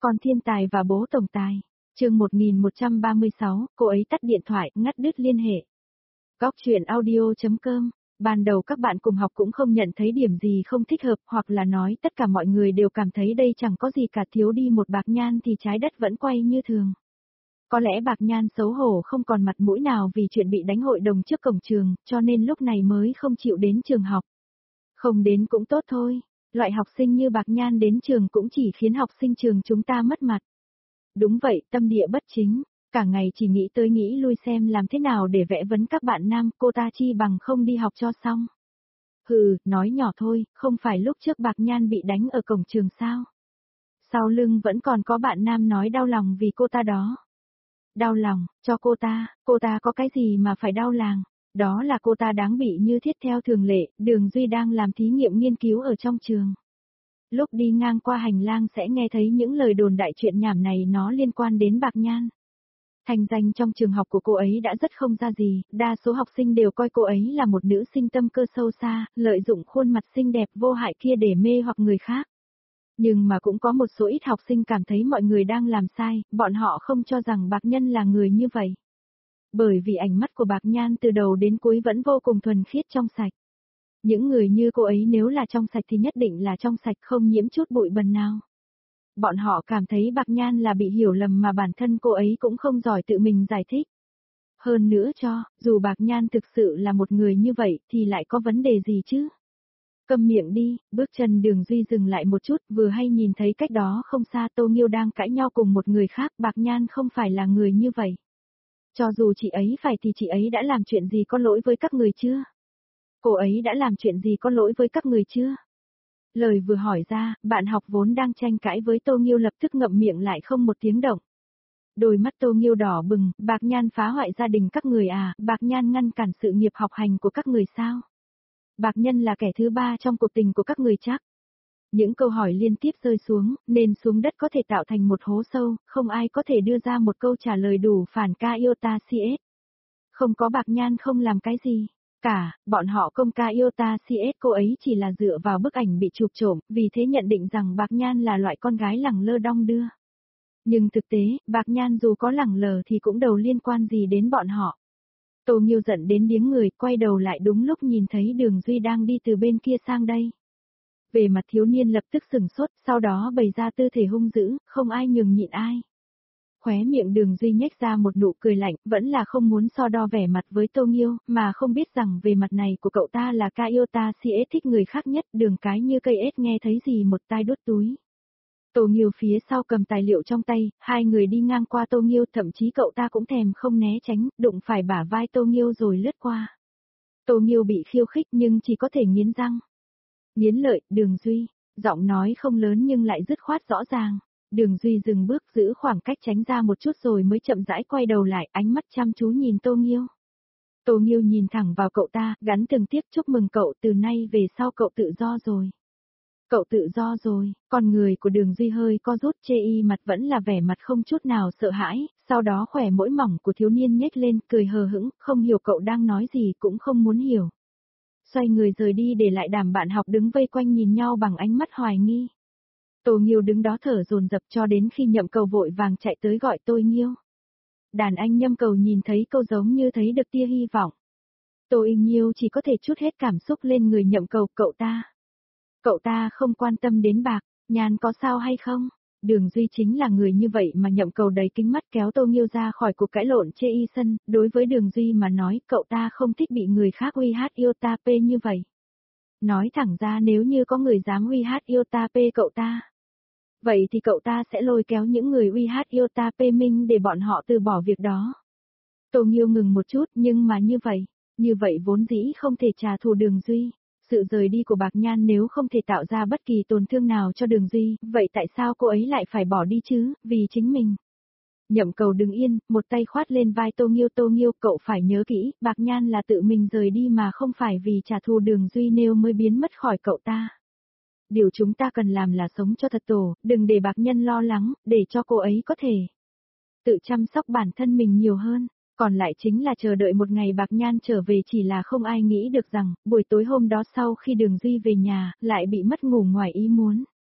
Con thiên tài và bố tổng tài. Chương 1136, cô ấy tắt điện thoại, ngắt đứt liên hệ. Góc truyện audio.com. Ban đầu các bạn cùng học cũng không nhận thấy điểm gì không thích hợp, hoặc là nói tất cả mọi người đều cảm thấy đây chẳng có gì cả, thiếu đi một Bạc Nhan thì trái đất vẫn quay như thường. Có lẽ Bạc Nhan xấu hổ không còn mặt mũi nào vì chuyện bị đánh hội đồng trước cổng trường, cho nên lúc này mới không chịu đến trường học. Không đến cũng tốt thôi, loại học sinh như Bạc Nhan đến trường cũng chỉ khiến học sinh trường chúng ta mất mặt. Đúng vậy, tâm địa bất chính, cả ngày chỉ nghĩ tới nghĩ lui xem làm thế nào để vẽ vấn các bạn nam, cô ta chi bằng không đi học cho xong. Hừ, nói nhỏ thôi, không phải lúc trước Bạc Nhan bị đánh ở cổng trường sao? Sau lưng vẫn còn có bạn nam nói đau lòng vì cô ta đó. Đau lòng, cho cô ta có cái gì mà phải đau lòng, đó là cô ta đáng bị như thiết theo thường lệ, Đường Duy đang làm thí nghiệm nghiên cứu ở trong trường. Lúc đi ngang qua hành lang sẽ nghe thấy những lời đồn đại chuyện nhảm này nó liên quan đến Bạc Nhan. Thành danh trong trường học của cô ấy đã rất không ra gì, đa số học sinh đều coi cô ấy là một nữ sinh tâm cơ sâu xa, lợi dụng khuôn mặt xinh đẹp vô hại kia để mê hoặc người khác. Nhưng mà cũng có một số ít học sinh cảm thấy mọi người đang làm sai, bọn họ không cho rằng Bạc Nhan là người như vậy. Bởi vì ánh mắt của Bạc Nhan từ đầu đến cuối vẫn vô cùng thuần khiết trong sạch. Những người như cô ấy nếu là trong sạch thì nhất định là trong sạch không nhiễm chút bụi bẩn nào. Bọn họ cảm thấy Bạc Nhan là bị hiểu lầm mà bản thân cô ấy cũng không giỏi tự mình giải thích. Hơn nữa dù Bạc Nhan thực sự là một người như vậy thì lại có vấn đề gì chứ? Câm miệng đi, bước chân Đường Duy dừng lại một chút, vừa hay nhìn thấy cách đó không xa Tô Nghiêu đang cãi nhau cùng một người khác, Bạc Nhan không phải là người như vậy. Cho dù chị ấy phải thì chị ấy đã làm chuyện gì có lỗi với các người chưa? Cô ấy đã làm chuyện gì có lỗi với các người chưa? Lời vừa hỏi ra, bạn học vốn đang tranh cãi với Tô Nghiêu lập tức ngậm miệng lại không một tiếng động. Đôi mắt Tô Nghiêu đỏ bừng, Bạc Nhan phá hoại gia đình các người à, Bạc Nhan ngăn cản sự nghiệp học hành của các người sao? Bạc Nhân là kẻ thứ ba trong cuộc tình của các người chắc. Những câu hỏi liên tiếp rơi xuống, nên xuống đất có thể tạo thành một hố sâu, không ai có thể đưa ra một câu trả lời đủ phản ca Iota CS. Không có Bạc Nhan không làm cái gì. Cả, bọn họ công ca Iota CS cô ấy chỉ là dựa vào bức ảnh bị chụp trộm, vì thế nhận định rằng Bạc Nhan là loại con gái lẳng lơ đong đưa. Nhưng thực tế, Bạc Nhan dù có lẳng lờ thì cũng đâu liên quan gì đến bọn họ. Tô Nghiêu giận đến điếng người, quay đầu lại đúng lúc nhìn thấy Đường Duy đang đi từ bên kia sang đây. Về mặt thiếu niên lập tức sửng sốt, sau đó bày ra tư thể hung dữ, không ai nhường nhịn ai. Khóe miệng Đường Duy nhếch ra một nụ cười lạnh, vẫn là không muốn so đo vẻ mặt với Tô Nghiêu, mà không biết rằng về mặt này của cậu ta là ca Iota CS thích người khác nhất, Đường cái như cây ếch nghe thấy gì một tai đốt túi. Tô Nghiêu phía sau cầm tài liệu trong tay, hai người đi ngang qua Tô Nghiêu, thậm chí cậu ta cũng thèm không né tránh, đụng phải bả vai Tô Nghiêu rồi lướt qua. Tô Nghiêu bị khiêu khích nhưng chỉ có thể nghiến răng. Nghiến lợi, Đường Duy, giọng nói không lớn nhưng lại dứt khoát rõ ràng. Đường Duy dừng bước giữ khoảng cách tránh ra một chút rồi mới chậm rãi quay đầu lại, ánh mắt chăm chú nhìn Tô Nghiêu. Tô Nghiêu nhìn thẳng vào cậu ta, gắn từng tiếc chúc mừng cậu, từ nay về sau cậu tự do rồi. Cậu tự do rồi, con người của Đường Duy hơi co rút, chê y mặt vẫn là vẻ mặt không chút nào sợ hãi, sau đó khỏe mỗi mỏng của thiếu niên nhếch lên, cười hờ hững, không hiểu cậu đang nói gì cũng không muốn hiểu. Xoay người rời đi để lại đám bạn học đứng vây quanh nhìn nhau bằng ánh mắt hoài nghi. Tô Nghiêu đứng đó thở dồn dập cho đến khi Nhậm Cầu vội vàng chạy tới gọi Tô Nghiêu. Đàn anh Nhâm Cầu nhìn thấy câu giống như thấy được tia hy vọng. Tô Nghiêu chỉ có thể trút hết cảm xúc lên người Nhậm Cầu, Cậu ta không quan tâm đến Bạc Nhan có sao hay không? Đường Duy chính là người như vậy mà Nhậm Cầu đầy kính mắt kéo Tô Nghiêu ra khỏi cuộc cãi lộn chê y sân, đối với Đường Duy mà nói cậu ta không thích bị người khác uy hát Iota P như vậy. Nói thẳng ra nếu như có người dám uy hát Iota P cậu ta, vậy thì cậu ta sẽ lôi kéo những người uy hát Iota P Minh để bọn họ từ bỏ việc đó. Tô Nghiêu ngừng một chút nhưng mà như vậy vốn dĩ không thể trả thù Đường Duy. Sự rời đi của Bạc Nhan nếu không thể tạo ra bất kỳ tổn thương nào cho Đường Duy, vậy tại sao cô ấy lại phải bỏ đi chứ, vì chính mình. Nhậm Cầu đứng yên, một tay khoát lên vai Tô Nghiêu, cậu phải nhớ kỹ, Bạc Nhan là tự mình rời đi mà không phải vì trả thù Đường Duy nên mới biến mất khỏi cậu ta. Điều chúng ta cần làm là sống cho thật tổ, đừng để Bạc Nhân lo lắng, để cho cô ấy có thể tự chăm sóc bản thân mình nhiều hơn. Còn lại chính là chờ đợi một ngày Bạc Nhan trở về, chỉ là không ai nghĩ được rằng, buổi tối hôm đó sau khi Đường Duy về nhà, lại bị mất ngủ ngoài ý muốn.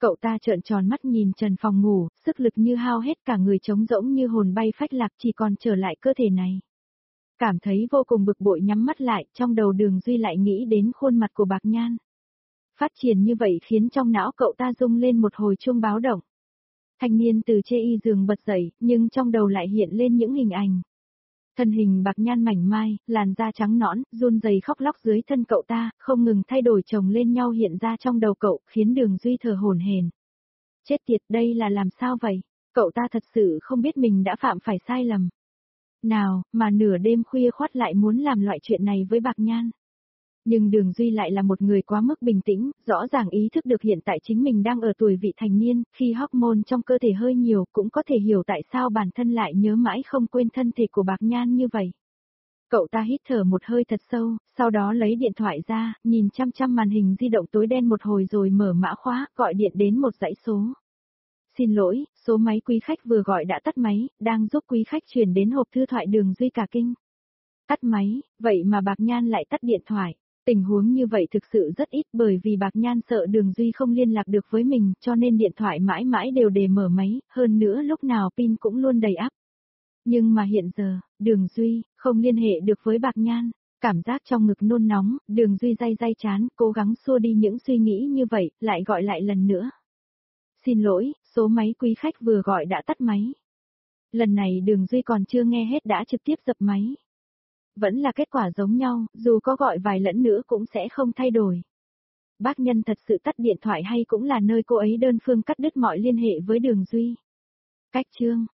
Cậu ta trợn tròn mắt nhìn trần phòng ngủ, sức lực như hao hết, cả người trống rỗng như hồn bay phách lạc, chỉ còn trở lại cơ thể này. Cảm thấy vô cùng bực bội nhắm mắt lại, trong đầu Đường Duy lại nghĩ đến khuôn mặt của Bạc Nhan. Phát triển như vậy khiến trong não cậu ta rung lên một hồi chuông báo động. Thanh niên từ chê y giường bật dậy, nhưng trong đầu lại hiện lên những hình ảnh. Thân hình Bạc Nhan mảnh mai, làn da trắng nõn, run rẩy khóc lóc dưới thân cậu ta, không ngừng thay đổi chồng lên nhau hiện ra trong đầu cậu, khiến Đường Duy thở hổn hển. Chết tiệt, đây là làm sao vậy? Cậu ta thật sự không biết mình đã phạm phải sai lầm. Nào, mà nửa đêm khuya khoắt lại muốn làm loại chuyện này với Bạc Nhan. Nhưng Đường Duy lại là một người quá mức bình tĩnh, rõ ràng ý thức được hiện tại chính mình đang ở tuổi vị thành niên, khi hormone trong cơ thể hơi nhiều cũng có thể hiểu tại sao bản thân lại nhớ mãi không quên thân thể của Bạc Nhan như vậy. Cậu ta hít thở một hơi thật sâu, sau đó lấy điện thoại ra, nhìn chăm chăm màn hình di động tối đen một hồi rồi mở mã khóa, gọi điện đến một dãy số. Xin lỗi, số máy quý khách vừa gọi đã tắt máy, đang giúp quý khách chuyển đến hộp thư thoại Đường Duy cả kinh. Tắt máy, vậy mà Bạc Nhan lại tắt điện thoại. Tình huống như vậy thực sự rất ít bởi vì Bạc Nhan sợ Đường Duy không liên lạc được với mình cho nên điện thoại mãi mãi đều để mở máy, hơn nữa lúc nào pin cũng luôn đầy ắp. Nhưng mà hiện giờ, Đường Duy không liên hệ được với Bạc Nhan, cảm giác trong ngực nôn nóng, Đường Duy day day chán, cố gắng xua đi những suy nghĩ như vậy, lại gọi lại lần nữa. Xin lỗi, số máy quý khách vừa gọi đã tắt máy. Lần này Đường Duy còn chưa nghe hết đã trực tiếp dập máy. Vẫn là kết quả giống nhau, dù có gọi vài lần nữa cũng sẽ không thay đổi. Bác nhân thật sự tắt điện thoại hay cũng là nơi cô ấy đơn phương cắt đứt mọi liên hệ với Đường Duy. Cách chương